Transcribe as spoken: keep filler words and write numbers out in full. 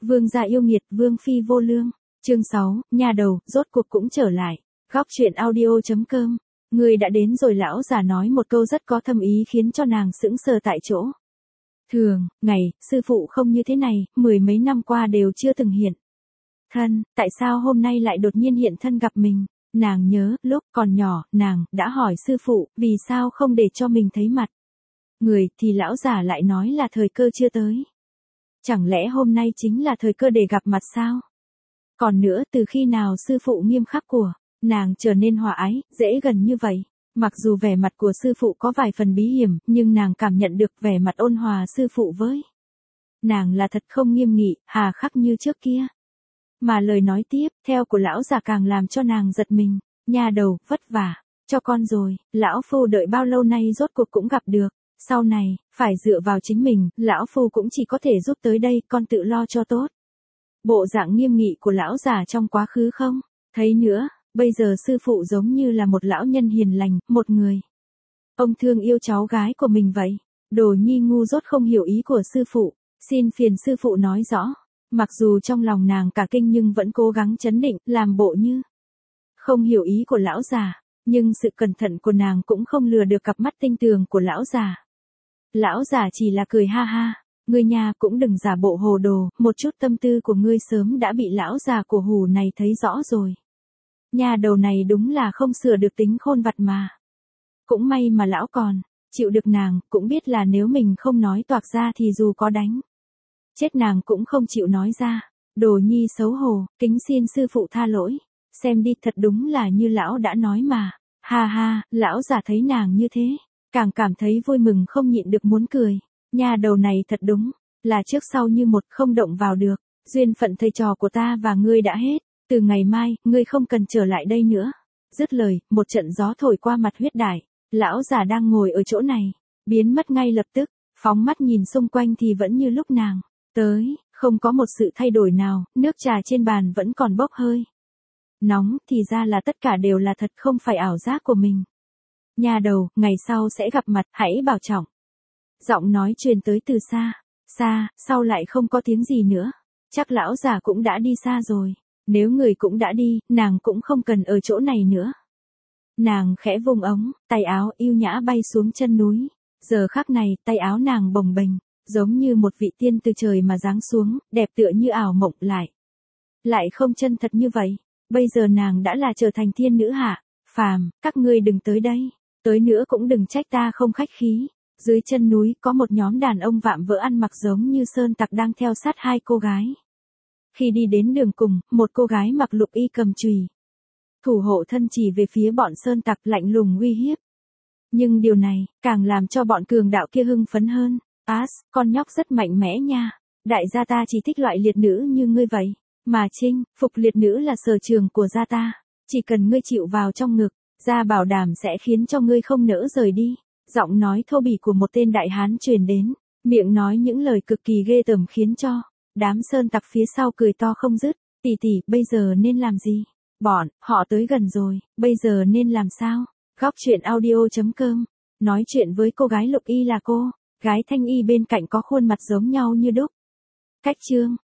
Vương gia yêu nghiệt, vương phi vô lương. Chương sáu, nhà đầu, rốt cuộc cũng trở lại. Góc truyện audio chấm com. Người đã đến rồi, lão già nói một câu rất có thâm ý khiến cho nàng sững sờ tại chỗ. Thường, ngày, sư phụ không như thế này, mười mấy năm qua đều chưa từng hiện thân, tại sao hôm nay lại đột nhiên hiện thân gặp mình? Nàng nhớ, lúc còn nhỏ, nàng đã hỏi sư phụ, vì sao không để cho mình thấy mặt người, thì lão già lại nói là thời cơ chưa tới. Chẳng lẽ hôm nay chính là thời cơ để gặp mặt sao? Còn nữa, từ khi nào sư phụ nghiêm khắc của nàng trở nên hòa ái, dễ gần như vậy? Mặc dù vẻ mặt của sư phụ có vài phần bí hiểm, nhưng nàng cảm nhận được vẻ mặt ôn hòa sư phụ với nàng là thật không nghiêm nghị, hà khắc như trước kia. Mà lời nói tiếp theo của lão già càng làm cho nàng giật mình. Nhà đầu, vất vả cho con rồi, lão phu đợi bao lâu nay rốt cuộc cũng gặp được. Sau này, phải dựa vào chính mình, lão phu cũng chỉ có thể giúp tới đây, con tự lo cho tốt. Bộ dạng nghiêm nghị của lão già trong quá khứ không thấy nữa, bây giờ sư phụ giống như là một lão nhân hiền lành, một người ông thương yêu cháu gái của mình vậy. Đồ nhi ngu dốt không hiểu ý của sư phụ, xin phiền sư phụ nói rõ. Mặc dù trong lòng nàng cả kinh nhưng vẫn cố gắng trấn định, làm bộ như không hiểu ý của lão già, nhưng sự cẩn thận của nàng cũng không lừa được cặp mắt tinh tường của lão già. Lão già chỉ là cười ha ha, ngươi nhà cũng đừng giả bộ hồ đồ, một chút tâm tư của ngươi sớm đã bị lão già của hù này thấy rõ rồi. Nhà đầu này đúng là không sửa được tính khôn vặt mà. Cũng may mà lão còn chịu được nàng, cũng biết là nếu mình không nói toạc ra thì dù có đánh chết nàng cũng không chịu nói ra. Đồ nhi xấu hổ, kính xin sư phụ tha lỗi. Xem đi, thật đúng là như lão đã nói mà. Ha ha, lão già thấy nàng như thế, càng cảm thấy vui mừng không nhịn được muốn cười. Nhà đầu này thật đúng là trước sau như một, không động vào được. Duyên phận thầy trò của ta và ngươi đã hết, từ ngày mai, ngươi không cần trở lại đây nữa. Dứt lời, một trận gió thổi qua mặt huyết đài. Lão già đang ngồi ở chỗ này, biến mất ngay lập tức, phóng mắt nhìn xung quanh thì vẫn như lúc nàng tới, không có một sự thay đổi nào, nước trà trên bàn vẫn còn bốc hơi nóng, thì ra là tất cả đều là thật, không phải ảo giác của mình. Nhà đầu, ngày sau sẽ gặp mặt, hãy bảo trọng. Giọng nói truyền tới từ xa, xa, sau lại không có tiếng gì nữa. Chắc lão già cũng đã đi xa rồi. Nếu người cũng đã đi, nàng cũng không cần ở chỗ này nữa. Nàng khẽ vung ống, tay áo yêu nhã bay xuống chân núi. Giờ khắc này, tay áo nàng bồng bềnh, giống như một vị tiên từ trời mà giáng xuống, đẹp tựa như ảo mộng lại. Lại không chân thật như vậy. Bây giờ nàng đã là trở thành thiên nữ hạ phàm, các ngươi đừng tới đây, tới nữa cũng đừng trách ta không khách khí. Dưới chân núi có một nhóm đàn ông vạm vỡ ăn mặc giống như sơn tặc đang theo sát hai cô gái. Khi đi đến đường cùng, một cô gái mặc lục y cầm chùy thủ hộ thân chỉ về phía bọn sơn tặc, lạnh lùng uy hiếp. Nhưng điều này càng làm cho bọn cường đạo kia hưng phấn hơn. As, con nhóc rất mạnh mẽ nha. Đại gia ta chỉ thích loại liệt nữ như ngươi vậy. Mà chinh phục liệt nữ là sở trường của gia ta. Chỉ cần ngươi chịu vào trong ngực, gia bảo đảm sẽ khiến cho ngươi không nỡ rời đi. Giọng nói thô bỉ của một tên đại hán truyền đến, miệng nói những lời cực kỳ ghê tởm khiến cho đám sơn tặc phía sau cười to không dứt. Tỷ tỷ, bây giờ nên làm gì? Bọn họ tới gần rồi, bây giờ nên làm sao? Góc truyện audio chấm com. Nói chuyện với cô gái lục y là cô gái thanh y bên cạnh có khuôn mặt giống nhau như đúc. Cách chương